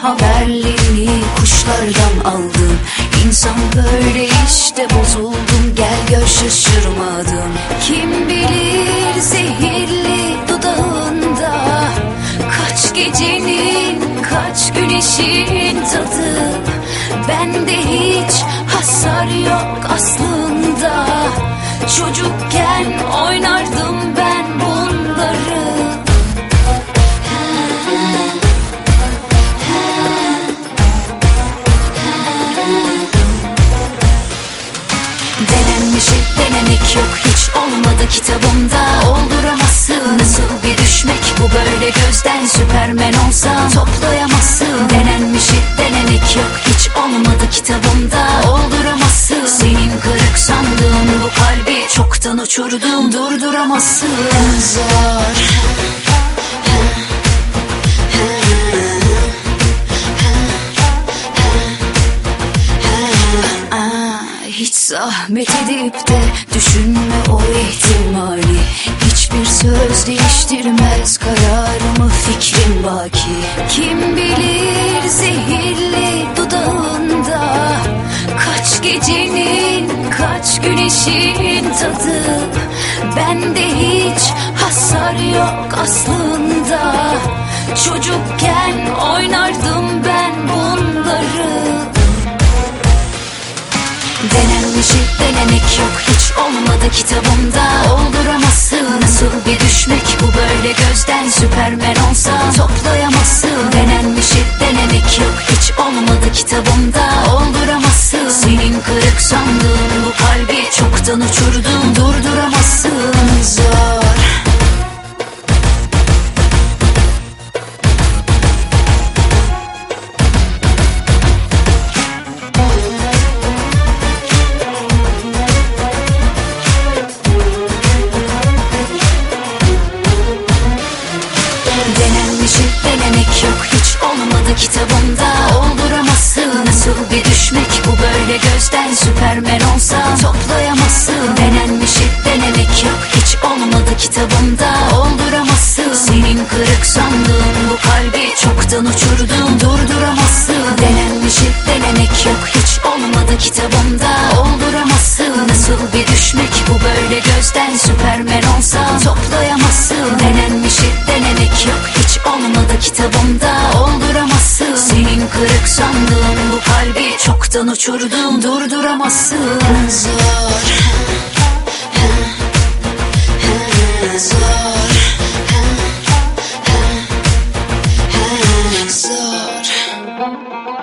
haberlerini kuşlardan aldım. İnsan böyle işte, bozuldum, gel gör şaşırmadım. Kim bilir zehirli dudağında kaç gecenin kaç güneşin tadı. Bende hiç hasar yok aslında. Çocukken oynardım ben bunları. Denenmişi denemek yok, hiç olmadı kitabımda. Olduramazsın, nasıl bir düşmek bu böyle gözden. Süpermen olsan toplayamazsın. Denenmişi denemek yok, hiç olmadı kitabımda. Olduramazsın. Senin kırık sandığın bu kalbi çoktan uçurdum, durduramazsın. Zor. Hiç zahmet edip de düşünme o ihtimali. Hiçbir söz değiştirmez kararımı, fikrim baki. Kim bilir zehirli dudağında kaç gecenin kaç güneşin tadı. Bende hiç hasar yok aslında. Çocukken oynardım ben bunları. Denenmişi denemek yok, hiç olmadı kitabımda. Olduramazsın, nasıl bir düşmek bu böyle gözden. Süpermen olsan toplayamazsın. Denenmişi denemek yok, hiç olmadı kitabımda. Olduramazsın. Senin kırık sandığın bu kalbi çoktan uçurdum, durduramazsın. Zor. Denenmişi denemek yok, hiç olmadı kitabımda. Olduramazsın, nasıl bir düşmek bu böyle gözden. Süpermen olsan toplayamazsın. Denenmişi denemek yok, hiç olmadı kitabımda. Olduramazsın. Senin kırık sandığın bu kalbi çoktan uçurdum, durduramazsın. Denenmişi denemek yok, hiç olmadı kitabımda. Olduramazsın, nasıl bir düşmek bu böyle gözden. Süpermen olsan toplayamazsın. Denenmişi denemek yok, hiç olmadı kitabımda. Olduramazsın. Senin kırık sandığın bu kalbi çoktan uçurdum, durduramazsın. Zor. Zor. Zor.